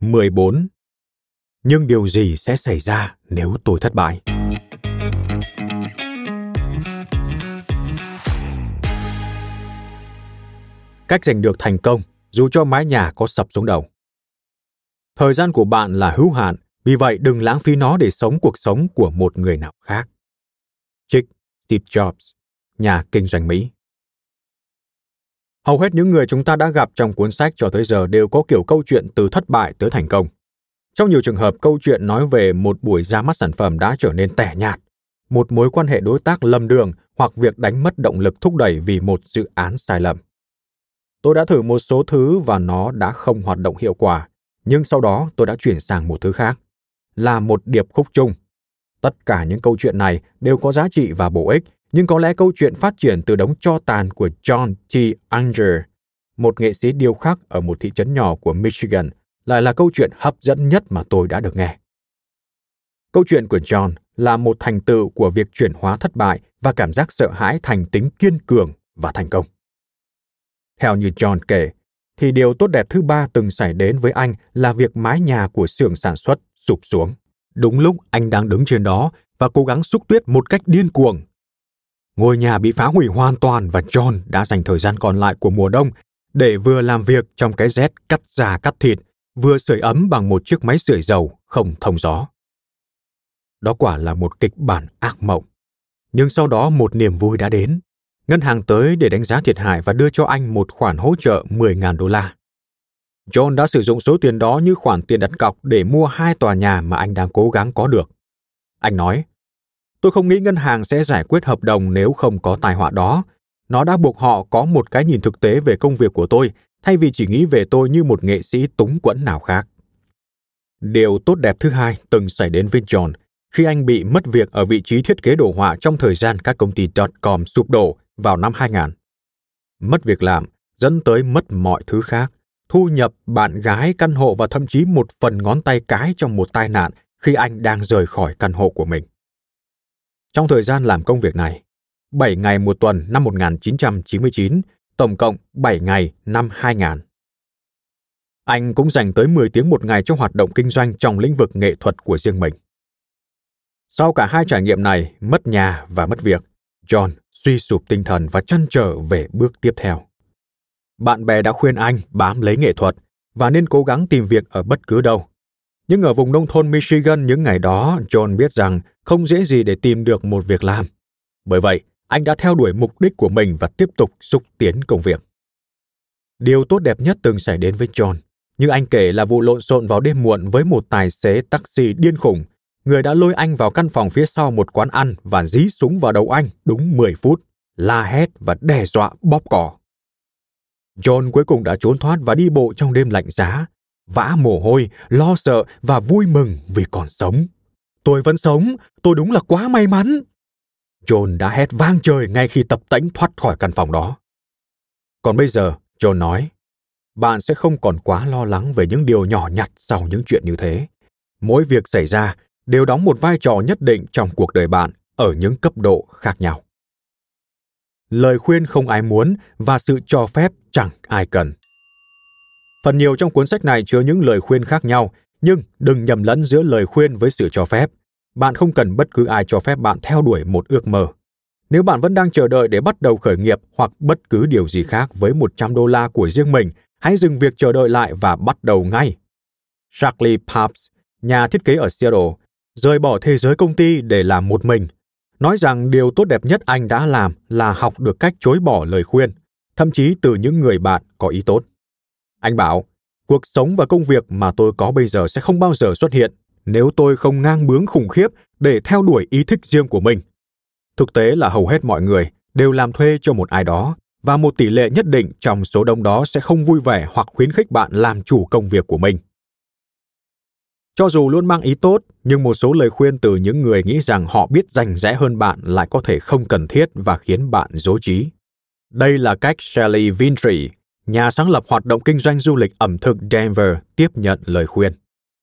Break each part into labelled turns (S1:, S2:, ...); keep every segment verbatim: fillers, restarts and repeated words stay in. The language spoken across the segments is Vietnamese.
S1: mười bốn. Nhưng điều gì sẽ xảy ra nếu tôi thất bại? Cách giành được thành công dù cho mái nhà có sập xuống đầu. Thời gian của bạn là hữu hạn, vì vậy đừng lãng phí nó để sống cuộc sống của một người nào khác. Trích Steve Jobs, nhà kinh doanh Mỹ. Hầu hết những người chúng ta đã gặp trong cuốn sách cho tới giờ đều có kiểu câu chuyện từ thất bại tới thành công. Trong nhiều trường hợp, câu chuyện nói về một buổi ra mắt sản phẩm đã trở nên tẻ nhạt, một mối quan hệ đối tác lầm đường hoặc việc đánh mất động lực thúc đẩy vì một dự án sai lầm. Tôi đã thử một số thứ và nó đã không hoạt động hiệu quả, nhưng sau đó tôi đã chuyển sang một thứ khác, là một điệp khúc chung. Tất cả những câu chuyện này đều có giá trị và bổ ích, nhưng có lẽ câu chuyện phát triển từ đống tro tàn của John T. Unger, một nghệ sĩ điêu khắc ở một thị trấn nhỏ của Michigan, lại là câu chuyện hấp dẫn nhất mà tôi đã được nghe. Câu chuyện của John là một thành tựu của việc chuyển hóa thất bại và cảm giác sợ hãi thành tính kiên cường và thành công. Theo như John kể, thì điều tốt đẹp thứ ba từng xảy đến với anh là việc mái nhà của xưởng sản xuất sụp xuống. Đúng lúc anh đang đứng trên đó và cố gắng xúc tuyết một cách điên cuồng. Ngôi nhà bị phá hủy hoàn toàn và John đã dành thời gian còn lại của mùa đông để vừa làm việc trong cái rét cắt da cắt thịt, vừa sưởi ấm bằng một chiếc máy sưởi dầu không thông gió. Đó quả là một kịch bản ác mộng. Nhưng sau đó một niềm vui đã đến. Ngân hàng tới để đánh giá thiệt hại và đưa cho anh một khoản hỗ trợ mười nghìn đô la. John đã sử dụng số tiền đó như khoản tiền đặt cọc để mua hai tòa nhà mà anh đang cố gắng có được. Anh nói, tôi không nghĩ ngân hàng sẽ giải quyết hợp đồng nếu không có tai họa đó. Nó đã buộc họ có một cái nhìn thực tế về công việc của tôi, thay vì chỉ nghĩ về tôi như một nghệ sĩ túng quẫn nào khác. Điều tốt đẹp thứ hai từng xảy đến với John khi anh bị mất việc ở vị trí thiết kế đồ họa trong thời gian các công ty dot-com sụp đổ vào năm hai nghìn. Mất việc làm dẫn tới mất mọi thứ khác, thu nhập, bạn gái, căn hộ và thậm chí một phần ngón tay cái trong một tai nạn khi anh đang rời khỏi căn hộ của mình. Trong thời gian làm công việc này, bảy ngày một tuần năm một nghìn chín trăm chín mươi chín, tổng cộng bảy ngày năm hai nghìn. Anh cũng dành tới mười tiếng một ngày cho hoạt động kinh doanh trong lĩnh vực nghệ thuật của riêng mình. Sau cả hai trải nghiệm này, mất nhà và mất việc, John suy sụp tinh thần và trăn trở về bước tiếp theo. Bạn bè đã khuyên anh bám lấy nghệ thuật và nên cố gắng tìm việc ở bất cứ đâu. Nhưng ở vùng nông thôn Michigan những ngày đó, John biết rằng không dễ gì để tìm được một việc làm. Bởi vậy, anh đã theo đuổi mục đích của mình và tiếp tục xúc tiến công việc. Điều tốt đẹp nhất từng xảy đến với John, như anh kể, là vụ lộn xộn vào đêm muộn với một tài xế taxi điên khùng, người đã lôi anh vào căn phòng phía sau một quán ăn và dí súng vào đầu anh đúng mười phút, la hét và đe dọa bóp cò. John cuối cùng đã trốn thoát và đi bộ trong đêm lạnh giá, vã mồ hôi, lo sợ và vui mừng vì còn sống. Tôi vẫn sống, tôi đúng là quá may mắn. John đã hét vang trời ngay khi tập tễnh thoát khỏi căn phòng đó. Còn bây giờ, John nói, bạn sẽ không còn quá lo lắng về những điều nhỏ nhặt sau những chuyện như thế. Mỗi việc xảy ra đều đóng một vai trò nhất định trong cuộc đời bạn ở những cấp độ khác nhau. Lời khuyên không ai muốn và sự cho phép chẳng ai cần. Phần nhiều trong cuốn sách này chứa những lời khuyên khác nhau, nhưng đừng nhầm lẫn giữa lời khuyên với sự cho phép. Bạn không cần bất cứ ai cho phép bạn theo đuổi một ước mơ. Nếu bạn vẫn đang chờ đợi để bắt đầu khởi nghiệp hoặc bất cứ điều gì khác với một trăm đô la của riêng mình, hãy dừng việc chờ đợi lại và bắt đầu ngay. Charlie Papps, nhà thiết kế ở Seattle, rời bỏ thế giới công ty để làm một mình, nói rằng điều tốt đẹp nhất anh đã làm là học được cách chối bỏ lời khuyên, thậm chí từ những người bạn có ý tốt. Anh bảo, cuộc sống và công việc mà tôi có bây giờ sẽ không bao giờ xuất hiện nếu tôi không ngang bướng khủng khiếp để theo đuổi ý thích riêng của mình. Thực tế là hầu hết mọi người đều làm thuê cho một ai đó, và một tỷ lệ nhất định trong số đông đó sẽ không vui vẻ hoặc khuyến khích bạn làm chủ công việc của mình. Cho dù luôn mang ý tốt, nhưng một số lời khuyên từ những người nghĩ rằng họ biết rành rẽ hơn bạn lại có thể không cần thiết và khiến bạn rối trí. Đây là cách Shelley Vintry, nhà sáng lập hoạt động kinh doanh du lịch ẩm thực Denver, tiếp nhận lời khuyên.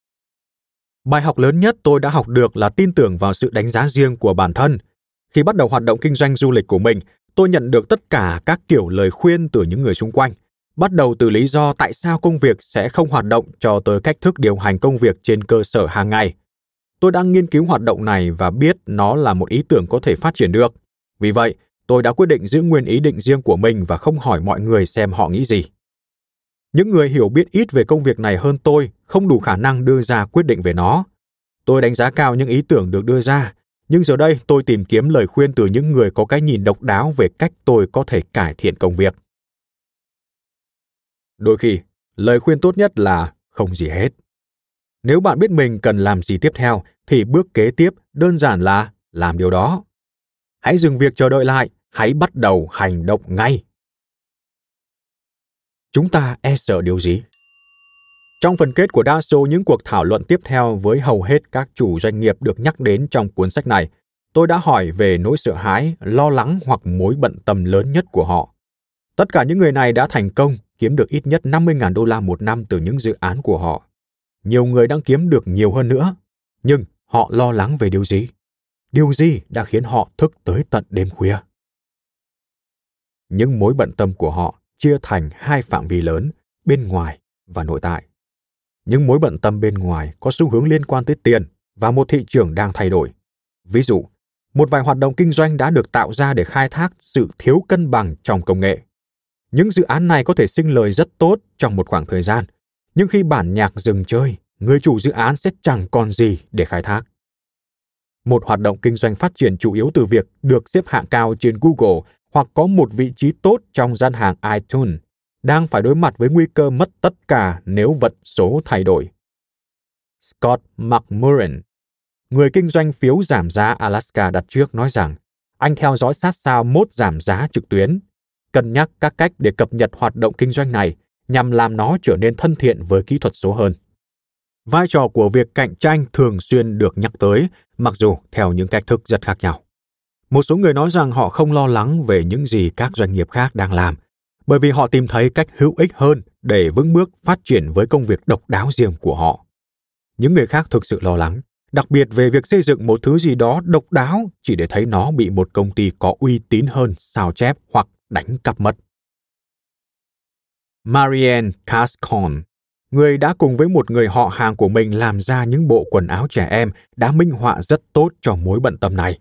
S1: Bài học lớn nhất tôi đã học được là tin tưởng vào sự đánh giá riêng của bản thân. Khi bắt đầu hoạt động kinh doanh du lịch của mình, tôi nhận được tất cả các kiểu lời khuyên từ những người xung quanh. bắt đầu từ lý do tại sao công việc sẽ không hoạt động cho tới cách thức điều hành công việc trên cơ sở hàng ngày. Tôi đang nghiên cứu hoạt động này và biết nó là một ý tưởng có thể phát triển được. Vì vậy, tôi đã quyết định giữ nguyên ý định riêng của mình và không hỏi mọi người xem họ nghĩ gì. Những người hiểu biết ít về công việc này hơn tôi không đủ khả năng đưa ra quyết định về nó. Tôi đánh giá cao những ý tưởng được đưa ra, nhưng giờ đây tôi tìm kiếm lời khuyên từ những người có cái nhìn độc đáo về cách tôi có thể cải thiện công việc. Đôi khi, lời khuyên tốt nhất là không gì hết. Nếu bạn biết mình cần làm gì tiếp theo, thì bước kế tiếp đơn giản là làm điều đó. Hãy dừng việc chờ đợi lại, hãy bắt đầu hành động ngay. Chúng ta e sợ điều gì? Trong phần kết của đa số những cuộc thảo luận tiếp theo với hầu hết các chủ doanh nghiệp được nhắc đến trong cuốn sách này, tôi đã hỏi về nỗi sợ hãi, lo lắng hoặc mối bận tâm lớn nhất của họ. Tất cả những người này đã thành công kiếm được ít nhất năm mươi nghìn đô la một năm từ những dự án của họ. Nhiều người đang kiếm được nhiều hơn nữa. Nhưng họ lo lắng về điều gì? Điều gì đã khiến họ thức tới tận đêm khuya? Những mối bận tâm của họ chia thành hai phạm vi lớn, bên ngoài và nội tại. Những mối bận tâm bên ngoài có xu hướng liên quan tới tiền và một thị trường đang thay đổi. Ví dụ, một vài hoạt động kinh doanh đã được tạo ra để khai thác sự thiếu cân bằng trong công nghệ. Những dự án này có thể sinh lời rất tốt trong một khoảng thời gian, nhưng khi bản nhạc dừng chơi, người chủ dự án sẽ chẳng còn gì để khai thác. Một hoạt động kinh doanh phát triển chủ yếu từ việc được xếp hạng cao trên Google hoặc có một vị trí tốt trong gian hàng iTunes, đang phải đối mặt với nguy cơ mất tất cả nếu vận số thay đổi. Scott McMurran, người kinh doanh phiếu giảm giá Alaska đặt trước, nói rằng anh theo dõi sát sao mốt giảm giá trực tuyến, cân nhắc các cách để cập nhật hoạt động kinh doanh này nhằm làm nó trở nên thân thiện với kỹ thuật số hơn. Vai trò của việc cạnh tranh thường xuyên được nhắc tới, mặc dù theo những cách thức rất khác nhau. Một số người nói rằng họ không lo lắng về những gì các doanh nghiệp khác đang làm, bởi vì họ tìm thấy cách hữu ích hơn để vững bước phát triển với công việc độc đáo riêng của họ. Những người khác thực sự lo lắng, đặc biệt về việc xây dựng một thứ gì đó độc đáo chỉ để thấy nó bị một công ty có uy tín hơn sao chép hoặc đánh cắp mất. Marianne Cascon, người đã cùng với một người họ hàng của mình làm ra những bộ quần áo trẻ em, đã minh họa rất tốt cho mối bận tâm này.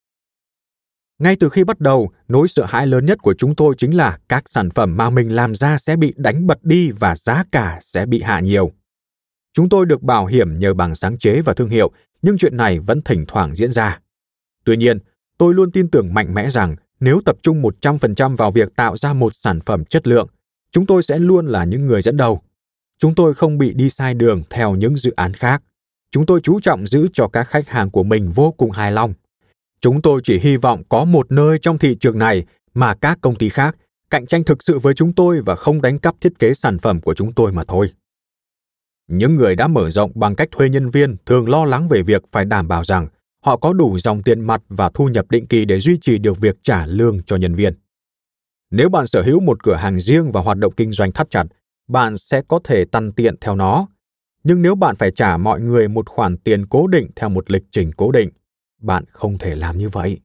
S1: Ngay từ khi bắt đầu, nỗi sợ hãi lớn nhất của chúng tôi chính là các sản phẩm mà mình làm ra sẽ bị đánh bật đi và giá cả sẽ bị hạ nhiều. Chúng tôi được bảo hiểm nhờ bằng sáng chế và thương hiệu, nhưng chuyện này vẫn thỉnh thoảng diễn ra. Tuy nhiên, tôi luôn tin tưởng mạnh mẽ rằng nếu tập trung một trăm phần trăm vào việc tạo ra một sản phẩm chất lượng, chúng tôi sẽ luôn là những người dẫn đầu. Chúng tôi không bị đi sai đường theo những dự án khác. Chúng tôi chú trọng giữ cho các khách hàng của mình vô cùng hài lòng. Chúng tôi chỉ hy vọng có một nơi trong thị trường này mà các công ty khác cạnh tranh thực sự với chúng tôi và không đánh cắp thiết kế sản phẩm của chúng tôi mà thôi. Những người đã mở rộng bằng cách thuê nhân viên thường lo lắng về việc phải đảm bảo rằng họ có đủ dòng tiền mặt và thu nhập định kỳ để duy trì được việc trả lương cho nhân viên. Nếu bạn sở hữu một cửa hàng riêng và hoạt động kinh doanh thắt chặt, bạn sẽ có thể tằn tiện theo nó. Nhưng nếu bạn phải trả mọi người một khoản tiền cố định theo một lịch trình cố định, bạn không thể làm như vậy.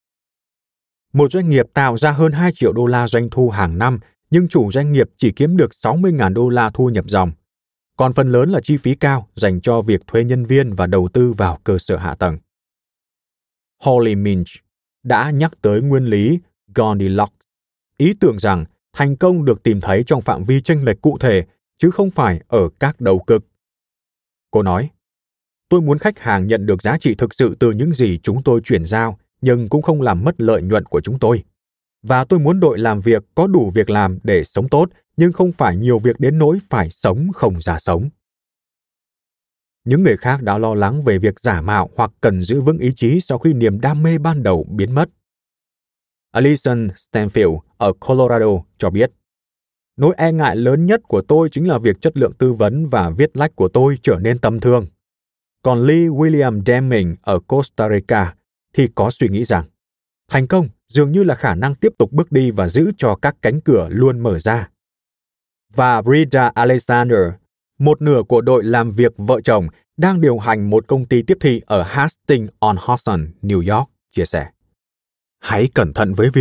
S1: Một doanh nghiệp tạo ra hơn hai triệu đô la doanh thu hàng năm, nhưng chủ doanh nghiệp chỉ kiếm được sáu mươi nghìn đô la thu nhập dòng. Còn phần lớn là chi phí cao dành cho việc thuê nhân viên và đầu tư vào cơ sở hạ tầng. Holly Minch đã nhắc tới nguyên lý Goldilocks, ý tưởng rằng thành công được tìm thấy trong phạm vi chênh lệch cụ thể, chứ không phải ở các đầu cực. Cô nói, tôi muốn khách hàng nhận được giá trị thực sự từ những gì chúng tôi chuyển giao, nhưng cũng không làm mất lợi nhuận của chúng tôi. Và tôi muốn đội làm việc có đủ việc làm để sống tốt, nhưng không phải nhiều việc đến nỗi phải sống không ra sống. Những người khác đã lo lắng về việc giả mạo hoặc cần giữ vững ý chí sau khi niềm đam mê ban đầu biến mất. Alison Stanfield ở Colorado cho biết, nỗi e ngại lớn nhất của tôi chính là việc chất lượng tư vấn và viết lách của tôi trở nên tầm thường. Còn Lee William Deming ở Costa Rica thì có suy nghĩ rằng thành công dường như là khả năng tiếp tục bước đi và giữ cho các cánh cửa luôn mở ra. Và Brida Alexander, một nửa của đội làm việc vợ chồng, đang điều hành một công ty tiếp thị ở Hastings-on-Hudson, New York, chia sẻ. Hãy cẩn thận với việc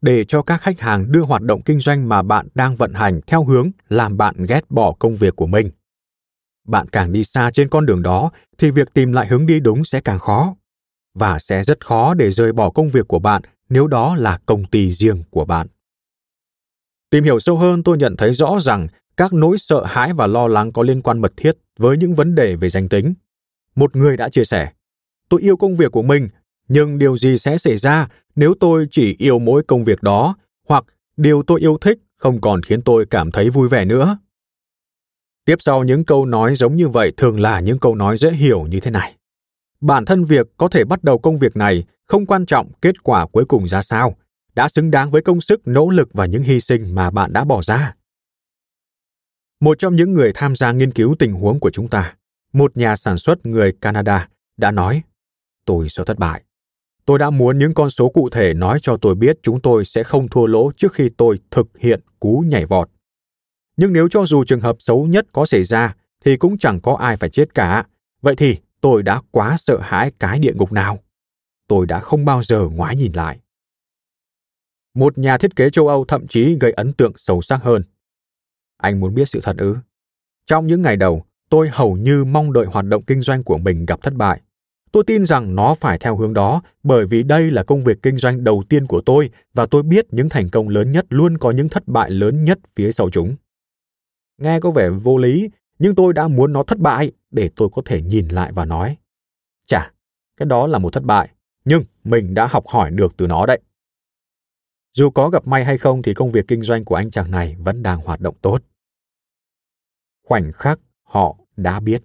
S1: để cho các khách hàng đưa hoạt động kinh doanh mà bạn đang vận hành theo hướng làm bạn ghét bỏ công việc của mình. Bạn càng đi xa trên con đường đó thì việc tìm lại hướng đi đúng sẽ càng khó. Và sẽ rất khó để rời bỏ công việc của bạn nếu đó là công ty riêng của bạn. Tìm hiểu sâu hơn, tôi nhận thấy rõ rằng các nỗi sợ hãi và lo lắng có liên quan mật thiết với những vấn đề về danh tính. Một người đã chia sẻ, tôi yêu công việc của mình, nhưng điều gì sẽ xảy ra nếu tôi chỉ yêu mỗi công việc đó, hoặc điều tôi yêu thích không còn khiến tôi cảm thấy vui vẻ nữa? Tiếp sau những câu nói giống như vậy thường là những câu nói dễ hiểu như thế này. Bản thân việc có thể bắt đầu công việc này không quan trọng kết quả cuối cùng ra sao, đã xứng đáng với công sức, nỗ lực và những hy sinh mà bạn đã bỏ ra. Một trong những người tham gia nghiên cứu tình huống của chúng ta, một nhà sản xuất người Canada, đã nói, tôi sợ thất bại. Tôi đã muốn những con số cụ thể nói cho tôi biết chúng tôi sẽ không thua lỗ trước khi tôi thực hiện cú nhảy vọt. Nhưng nếu cho dù trường hợp xấu nhất có xảy ra, thì cũng chẳng có ai phải chết cả. Vậy thì tôi đã quá sợ hãi cái địa ngục nào. Tôi đã không bao giờ ngoái nhìn lại. Một nhà thiết kế châu Âu thậm chí gây ấn tượng sâu sắc hơn. Anh muốn biết sự thật ư? Trong những ngày đầu, tôi hầu như mong đợi hoạt động kinh doanh của mình gặp thất bại. Tôi tin rằng nó phải theo hướng đó, bởi vì đây là công việc kinh doanh đầu tiên của tôi và tôi biết những thành công lớn nhất luôn có những thất bại lớn nhất phía sau chúng. Nghe có vẻ vô lý, nhưng tôi đã muốn nó thất bại để tôi có thể nhìn lại và nói, chà, cái đó là một thất bại, nhưng mình đã học hỏi được từ nó đấy. Dù có gặp may hay không thì công việc kinh doanh của anh chàng này vẫn đang hoạt động tốt. Khoảnh khắc họ đã biết.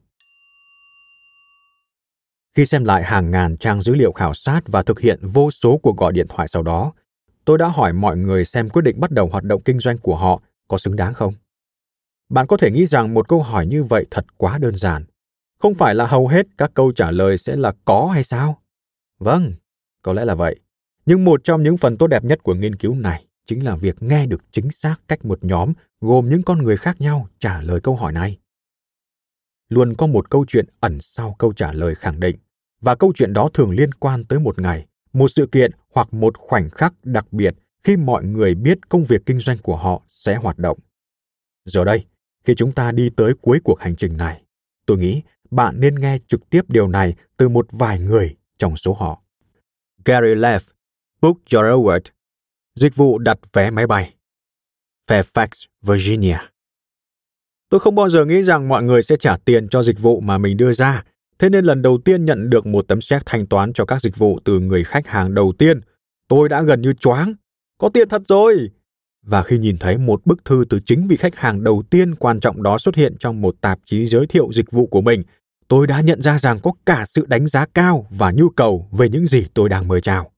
S1: Khi xem lại hàng ngàn trang dữ liệu khảo sát và thực hiện vô số cuộc gọi điện thoại sau đó, tôi đã hỏi mọi người xem quyết định bắt đầu hoạt động kinh doanh của họ có xứng đáng không. Bạn có thể nghĩ rằng một câu hỏi như vậy thật quá đơn giản. Không phải là hầu hết các câu trả lời sẽ là có hay sao? Vâng, có lẽ là vậy. Nhưng một trong những phần tốt đẹp nhất của nghiên cứu này chính là việc nghe được chính xác cách một nhóm gồm những con người khác nhau trả lời câu hỏi này. Luôn có một câu chuyện ẩn sau câu trả lời khẳng định, và câu chuyện đó thường liên quan tới một ngày, một sự kiện hoặc một khoảnh khắc đặc biệt khi mọi người biết công việc kinh doanh của họ sẽ hoạt động. Giờ đây, khi chúng ta đi tới cuối cuộc hành trình này, tôi nghĩ bạn nên nghe trực tiếp điều này từ một vài người trong số họ. Gary Leff, Book Your Award, dịch vụ đặt vé máy bay, Fairfax, Virginia. Tôi không bao giờ nghĩ rằng mọi người sẽ trả tiền cho dịch vụ mà mình đưa ra, thế nên lần đầu tiên nhận được một tấm séc thanh toán cho các dịch vụ từ người khách hàng đầu tiên, tôi đã gần như choáng. Có tiền thật rồi! Và khi nhìn thấy một bức thư từ chính vị khách hàng đầu tiên quan trọng đó xuất hiện trong một tạp chí giới thiệu dịch vụ của mình, tôi đã nhận ra rằng có cả sự đánh giá cao và nhu cầu về những gì tôi đang mời chào.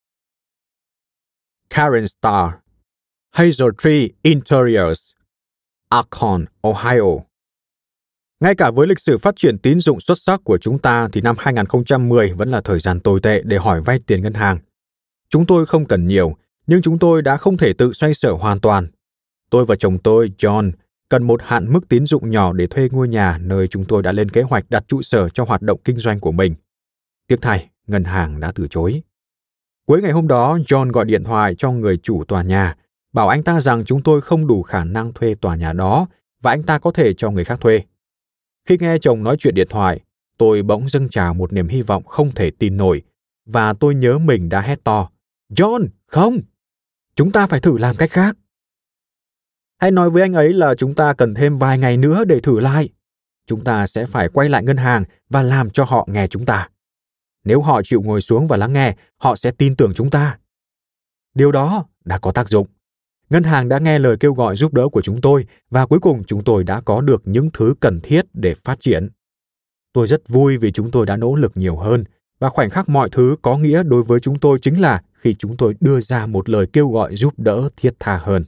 S1: Karen Starr, Hazel Tree Interiors, Akron, Ohio. Ngay cả với lịch sử phát triển tín dụng xuất sắc của chúng ta thì năm hai không một không vẫn là thời gian tồi tệ để hỏi vay tiền ngân hàng. Chúng tôi không cần nhiều, nhưng chúng tôi đã không thể tự xoay sở hoàn toàn. Tôi và chồng tôi, John, cần một hạn mức tín dụng nhỏ để thuê ngôi nhà nơi chúng tôi đã lên kế hoạch đặt trụ sở cho hoạt động kinh doanh của mình. Tiếc thay, ngân hàng đã từ chối. Cuối ngày hôm đó, John gọi điện thoại cho người chủ tòa nhà, bảo anh ta rằng chúng tôi không đủ khả năng thuê tòa nhà đó và anh ta có thể cho người khác thuê. Khi nghe chồng nói chuyện điện thoại, tôi bỗng dâng trào một niềm hy vọng không thể tin nổi và tôi nhớ mình đã hét to, John, không! Chúng ta phải thử làm cách khác. Hãy nói với anh ấy là chúng ta cần thêm vài ngày nữa để thử lại. Chúng ta sẽ phải quay lại ngân hàng và làm cho họ nghe chúng ta. Nếu họ chịu ngồi xuống và lắng nghe, họ sẽ tin tưởng chúng ta. Điều đó đã có tác dụng. Ngân hàng đã nghe lời kêu gọi giúp đỡ của chúng tôi và cuối cùng chúng tôi đã có được những thứ cần thiết để phát triển. Tôi rất vui vì chúng tôi đã nỗ lực nhiều hơn và khoảnh khắc mọi thứ có nghĩa đối với chúng tôi chính là khi chúng tôi đưa ra một lời kêu gọi giúp đỡ thiết tha hơn.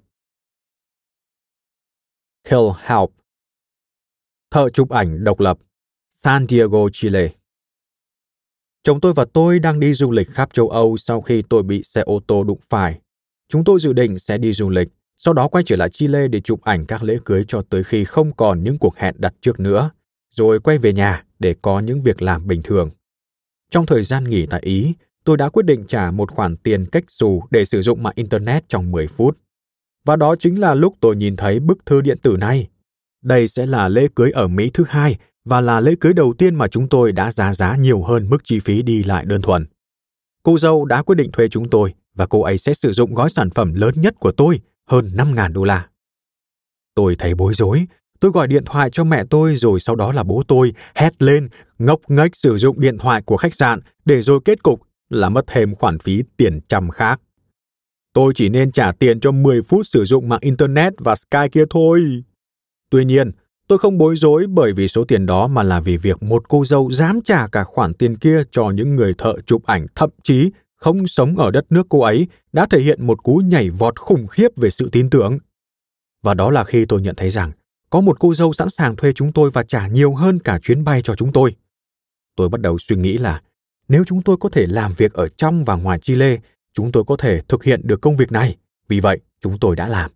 S1: Kill Help, thợ chụp ảnh độc lập, San Diego, Chile. Chồng tôi và tôi đang đi du lịch khắp châu Âu sau khi tôi bị xe ô tô đụng phải. Chúng tôi dự định sẽ đi du lịch, sau đó quay trở lại Chile để chụp ảnh các lễ cưới cho tới khi không còn những cuộc hẹn đặt trước nữa, rồi quay về nhà để có những việc làm bình thường. Trong thời gian nghỉ tại Ý, tôi đã quyết định trả một khoản tiền cách xù để sử dụng mạng Internet trong mười phút. Và đó chính là lúc tôi nhìn thấy bức thư điện tử này. Đây sẽ là lễ cưới ở Mỹ thứ hai và là lễ cưới đầu tiên mà chúng tôi đã giá giá nhiều hơn mức chi phí đi lại đơn thuần. Cô dâu đã quyết định thuê chúng tôi và cô ấy sẽ sử dụng gói sản phẩm lớn nhất của tôi, hơn năm nghìn đô la. Tôi thấy bối rối. Tôi gọi điện thoại cho mẹ tôi rồi sau đó là bố tôi, hét lên, ngốc nghếch sử dụng điện thoại của khách sạn để rồi kết cục là mất thêm khoản phí tiền trăm khác. Tôi chỉ nên trả tiền cho mười phút sử dụng mạng Internet và Skype kia thôi. Tuy nhiên, tôi không bối rối bởi vì số tiền đó mà là vì việc một cô dâu dám trả cả khoản tiền kia cho những người thợ chụp ảnh thậm chí không sống ở đất nước cô ấy đã thể hiện một cú nhảy vọt khủng khiếp về sự tin tưởng. Và đó là khi tôi nhận thấy rằng có một cô dâu sẵn sàng thuê chúng tôi và trả nhiều hơn cả chuyến bay cho chúng tôi. Tôi bắt đầu suy nghĩ là nếu chúng tôi có thể làm việc ở trong và ngoài Chile, chúng tôi có thể thực hiện được công việc này. Vì vậy, chúng tôi đã làm.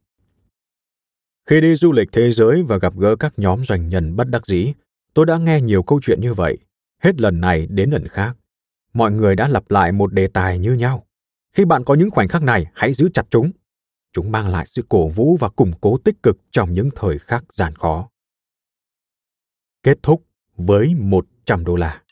S1: Khi đi du lịch thế giới và gặp gỡ các nhóm doanh nhân bất đắc dĩ, tôi đã nghe nhiều câu chuyện như vậy, hết lần này đến lần khác. Mọi người đã lặp lại một đề tài như nhau. Khi bạn có những khoảnh khắc này, hãy giữ chặt chúng. Chúng mang lại sự cổ vũ và củng cố tích cực trong những thời khắc gian khó. Kết thúc với một trăm đô la.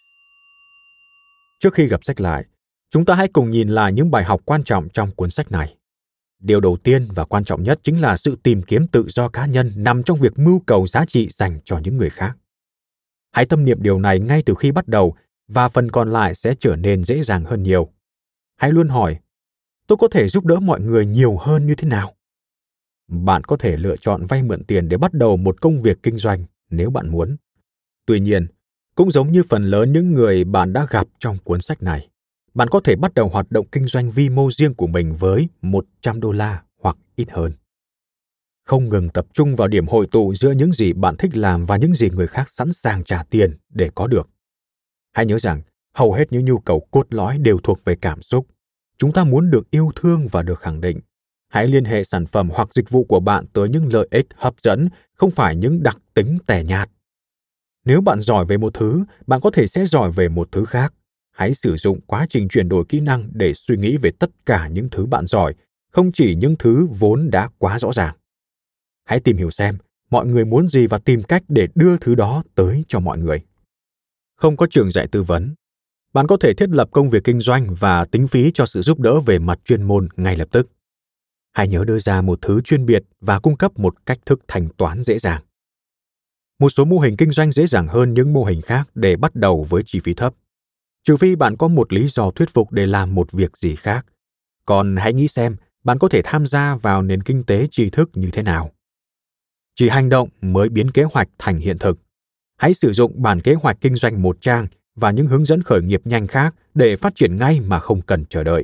S1: Trước khi gặp sách lại, chúng ta hãy cùng nhìn lại những bài học quan trọng trong cuốn sách này. Điều đầu tiên và quan trọng nhất chính là sự tìm kiếm tự do cá nhân nằm trong việc mưu cầu giá trị dành cho những người khác. Hãy tâm niệm điều này ngay từ khi bắt đầu và phần còn lại sẽ trở nên dễ dàng hơn nhiều. Hãy luôn hỏi, tôi có thể giúp đỡ mọi người nhiều hơn như thế nào? Bạn có thể lựa chọn vay mượn tiền để bắt đầu một công việc kinh doanh nếu bạn muốn. Tuy nhiên, cũng giống như phần lớn những người bạn đã gặp trong cuốn sách này, bạn có thể bắt đầu hoạt động kinh doanh vi mô riêng của mình với một trăm đô la hoặc ít hơn. Không ngừng tập trung vào điểm hội tụ giữa những gì bạn thích làm và những gì người khác sẵn sàng trả tiền để có được. Hãy nhớ rằng, hầu hết những nhu cầu cốt lõi đều thuộc về cảm xúc. Chúng ta muốn được yêu thương và được khẳng định. Hãy liên hệ sản phẩm hoặc dịch vụ của bạn tới những lợi ích hấp dẫn, không phải những đặc tính tẻ nhạt. Nếu bạn giỏi về một thứ, bạn có thể sẽ giỏi về một thứ khác. Hãy sử dụng quá trình chuyển đổi kỹ năng để suy nghĩ về tất cả những thứ bạn giỏi, không chỉ những thứ vốn đã quá rõ ràng. Hãy tìm hiểu xem mọi người muốn gì và tìm cách để đưa thứ đó tới cho mọi người. Không có trường dạy tư vấn. Bạn có thể thiết lập công việc kinh doanh và tính phí cho sự giúp đỡ về mặt chuyên môn ngay lập tức. Hãy nhớ đưa ra một thứ chuyên biệt và cung cấp một cách thức thanh toán dễ dàng. Một số mô hình kinh doanh dễ dàng hơn những mô hình khác để bắt đầu với chi phí thấp. Trừ phi bạn có một lý do thuyết phục để làm một việc gì khác. Còn hãy nghĩ xem bạn có thể tham gia vào nền kinh tế tri thức như thế nào. Chỉ hành động mới biến kế hoạch thành hiện thực. Hãy sử dụng bản kế hoạch kinh doanh một trang và những hướng dẫn khởi nghiệp nhanh khác để phát triển ngay mà không cần chờ đợi.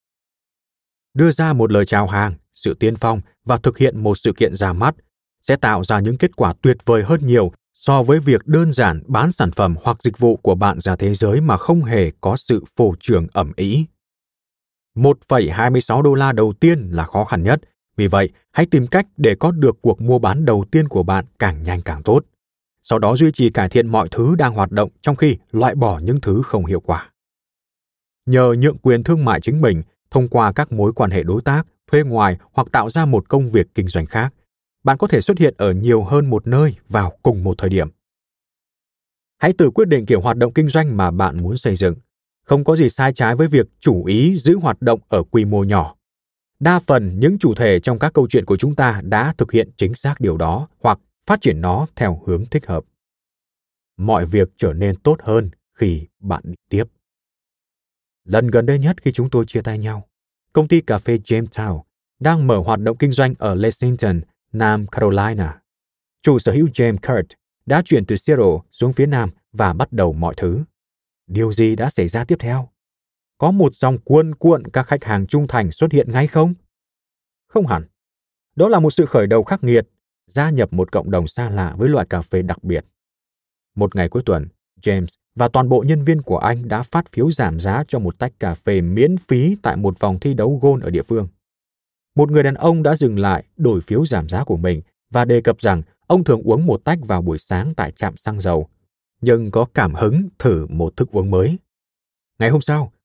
S1: Đưa ra một lời chào hàng, sự tiên phong và thực hiện một sự kiện ra mắt sẽ tạo ra những kết quả tuyệt vời hơn nhiều so với việc đơn giản bán sản phẩm hoặc dịch vụ của bạn ra thế giới mà không hề có sự phô trương ầm ĩ. một phẩy hai mươi sáu đô la đầu tiên là khó khăn nhất, vì vậy hãy tìm cách để có được cuộc mua bán đầu tiên của bạn càng nhanh càng tốt. Sau đó duy trì cải thiện mọi thứ đang hoạt động trong khi loại bỏ những thứ không hiệu quả. Nhờ nhượng quyền thương mại chính mình thông qua các mối quan hệ đối tác, thuê ngoài hoặc tạo ra một công việc kinh doanh khác, bạn có thể xuất hiện ở nhiều hơn một nơi vào cùng một thời điểm. Hãy tự quyết định kiểu hoạt động kinh doanh mà bạn muốn xây dựng. Không có gì sai trái với việc chủ ý giữ hoạt động ở quy mô nhỏ. Đa phần những chủ thể trong các câu chuyện của chúng ta đã thực hiện chính xác điều đó hoặc phát triển nó theo hướng thích hợp. Mọi việc trở nên tốt hơn khi bạn đi tiếp. Lần gần đây nhất khi chúng tôi chia tay nhau, công ty cà phê Jamestown đang mở hoạt động kinh doanh ở Lexington, Nam Carolina. Chủ sở hữu James Kurt đã chuyển từ Seattle xuống phía Nam và bắt đầu mọi thứ. Điều gì đã xảy ra tiếp theo? Có một dòng cuồn cuộn các khách hàng trung thành xuất hiện ngay không? Không hẳn. Đó là một sự khởi đầu khắc nghiệt, gia nhập một cộng đồng xa lạ với loại cà phê đặc biệt. Một ngày cuối tuần, James và toàn bộ nhân viên của anh đã phát phiếu giảm giá cho một tách cà phê miễn phí tại một vòng thi đấu golf ở địa phương. Một người đàn ông đã dừng lại đổi phiếu giảm giá của mình và đề cập rằng ông thường uống một tách vào buổi sáng tại trạm xăng dầu, nhưng có cảm hứng thử một thức uống mới. Ngày hôm sau,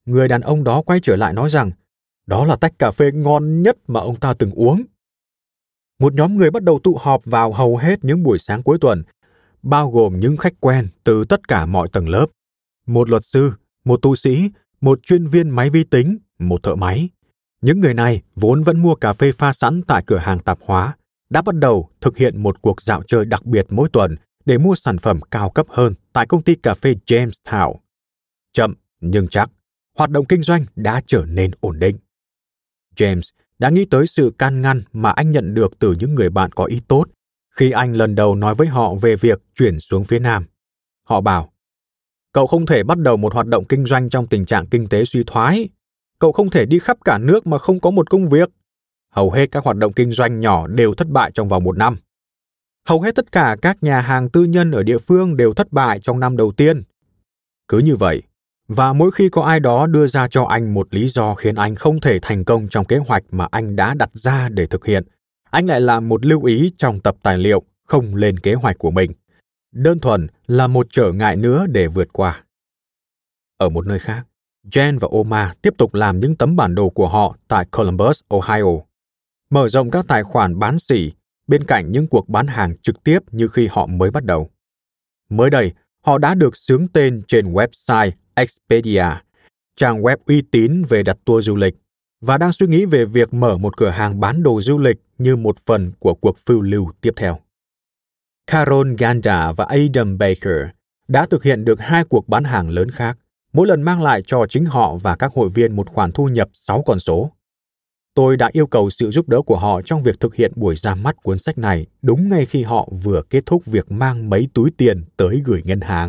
S1: Người đàn ông đó quay trở lại nói rằng đó là tách cà phê ngon nhất mà ông ta từng uống. Một nhóm người bắt đầu tụ họp vào hầu hết những buổi sáng cuối tuần, bao gồm những khách quen từ tất cả mọi tầng lớp. Một luật sư, một tu sĩ, một chuyên viên máy vi tính, một thợ máy. Những người này vốn vẫn mua cà phê pha sẵn tại cửa hàng tạp hóa, đã bắt đầu thực hiện một cuộc dạo chơi đặc biệt mỗi tuần để mua sản phẩm cao cấp hơn tại công ty cà phê Jamestown. Chậm nhưng chắc, hoạt động kinh doanh đã trở nên ổn định. James đã nghĩ tới sự can ngăn mà anh nhận được từ những người bạn có ý tốt khi anh lần đầu nói với họ về việc chuyển xuống phía Nam. Họ bảo, cậu không thể bắt đầu một hoạt động kinh doanh trong tình trạng kinh tế suy thoái. Cậu không thể đi khắp cả nước mà không có một công việc. Hầu hết các hoạt động kinh doanh nhỏ đều thất bại trong vòng một năm. Hầu hết tất cả các nhà hàng tư nhân ở địa phương đều thất bại trong năm đầu tiên. Cứ như vậy, và mỗi khi có ai đó đưa ra cho anh một lý do khiến anh không thể thành công trong kế hoạch mà anh đã đặt ra để thực hiện, anh lại làm một lưu ý trong tập tài liệu không lên kế hoạch của mình. Đơn thuần là một trở ngại nữa để vượt qua. Ở một nơi khác, Jen và Oma tiếp tục làm những tấm bản đồ của họ tại Columbus, Ohio, mở rộng các tài khoản bán sỉ bên cạnh những cuộc bán hàng trực tiếp như khi họ mới bắt đầu. Mới đây, họ đã được xướng tên trên website Expedia, trang web uy tín về đặt tour du lịch, và đang suy nghĩ về việc mở một cửa hàng bán đồ du lịch như một phần của cuộc phiêu lưu tiếp theo. Carol Ganda và Adam Baker đã thực hiện được hai cuộc bán hàng lớn khác, mỗi lần mang lại cho chính họ và các hội viên một khoản thu nhập sáu con số. Tôi đã yêu cầu sự giúp đỡ của họ trong việc thực hiện buổi ra mắt cuốn sách này đúng ngay khi họ vừa kết thúc việc mang mấy túi tiền tới gửi ngân hàng.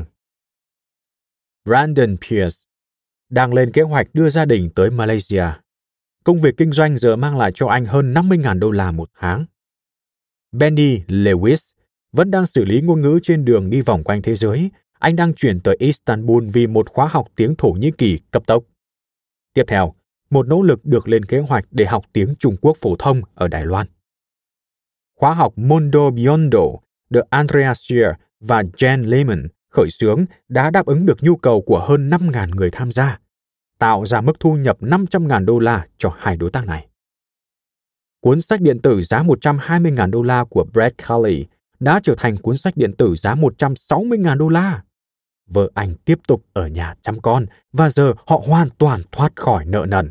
S1: Brandon Pierce đang lên kế hoạch đưa gia đình tới Malaysia. Công việc kinh doanh giờ mang lại cho anh hơn năm mươi nghìn đô la một tháng. Benny Lewis vẫn đang xử lý ngôn ngữ trên đường đi vòng quanh thế giới. Anh đang chuyển tới Istanbul vì một khóa học tiếng Thổ Nhĩ Kỳ cấp tốc. Tiếp theo, một nỗ lực được lên kế hoạch để học tiếng Trung Quốc phổ thông ở Đài Loan. Khóa học Mondo Biondo được Andrea Shear và Jen Lehman khởi xướng đã đáp ứng được nhu cầu của hơn năm nghìn người tham gia, tạo ra mức thu nhập năm trăm nghìn đô la cho hai đối tác này. Cuốn sách điện tử giá một trăm hai mươi nghìn đô la của Brett Kelly đã trở thành cuốn sách điện tử giá một trăm sáu mươi nghìn đô la. Vợ anh tiếp tục ở nhà chăm con và giờ họ hoàn toàn thoát khỏi nợ nần.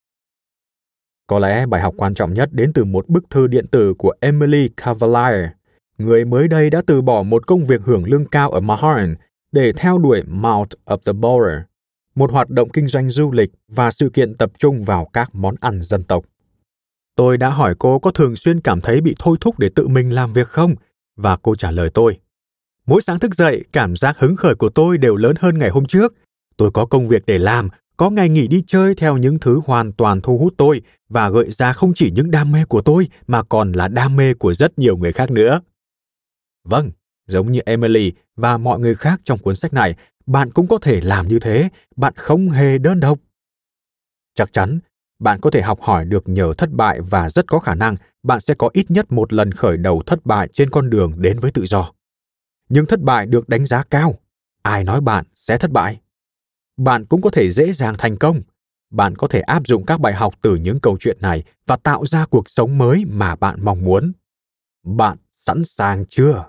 S1: Có lẽ bài học quan trọng nhất đến từ một bức thư điện tử của Emily Cavalier, người mới đây đã từ bỏ một công việc hưởng lương cao ở Mahan để theo đuổi Mount of the Borer, một hoạt động kinh doanh du lịch và sự kiện tập trung vào các món ăn dân tộc. Tôi đã hỏi cô có thường xuyên cảm thấy bị thôi thúc để tự mình làm việc không, và cô trả lời tôi. Mỗi sáng thức dậy, cảm giác hứng khởi của tôi đều lớn hơn ngày hôm trước. Tôi có công việc để làm, có ngày nghỉ đi chơi theo những thứ hoàn toàn thu hút tôi và gợi ra không chỉ những đam mê của tôi mà còn là đam mê của rất nhiều người khác nữa. Vâng, giống như Emily và mọi người khác trong cuốn sách này, bạn cũng có thể làm như thế, bạn không hề đơn độc. Chắc chắn, bạn có thể học hỏi được nhờ thất bại và rất có khả năng bạn sẽ có ít nhất một lần khởi đầu thất bại trên con đường đến với tự do. Nhưng thất bại được đánh giá cao. Ai nói bạn sẽ thất bại? Bạn cũng có thể dễ dàng thành công. Bạn có thể áp dụng các bài học từ những câu chuyện này và tạo ra cuộc sống mới mà bạn mong muốn. Bạn sẵn sàng chưa?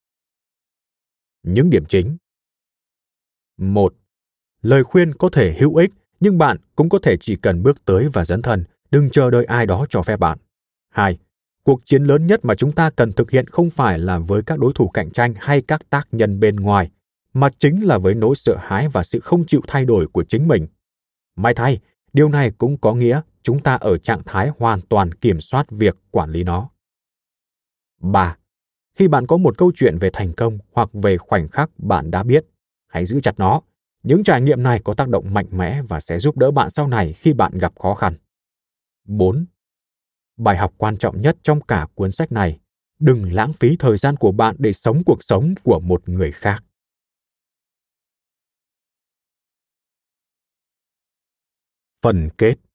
S1: Những điểm chính. một. Lời khuyên có thể hữu ích, nhưng bạn cũng có thể chỉ cần bước tới và dấn thân, đừng chờ đợi ai đó cho phép bạn. hai. Cuộc chiến lớn nhất mà chúng ta cần thực hiện không phải là với các đối thủ cạnh tranh hay các tác nhân bên ngoài, mà chính là với nỗi sợ hãi và sự không chịu thay đổi của chính mình. May thay, điều này cũng có nghĩa chúng ta ở trạng thái hoàn toàn kiểm soát việc quản lý nó. ba. Khi bạn có một câu chuyện về thành công hoặc về khoảnh khắc bạn đã biết, hãy giữ chặt nó. Những trải nghiệm này có tác động mạnh mẽ và sẽ giúp đỡ bạn sau này khi bạn gặp khó khăn. bốn. Bài học quan trọng nhất trong cả cuốn sách này, đừng lãng phí thời gian của bạn để sống cuộc sống của một người khác. Phần kết.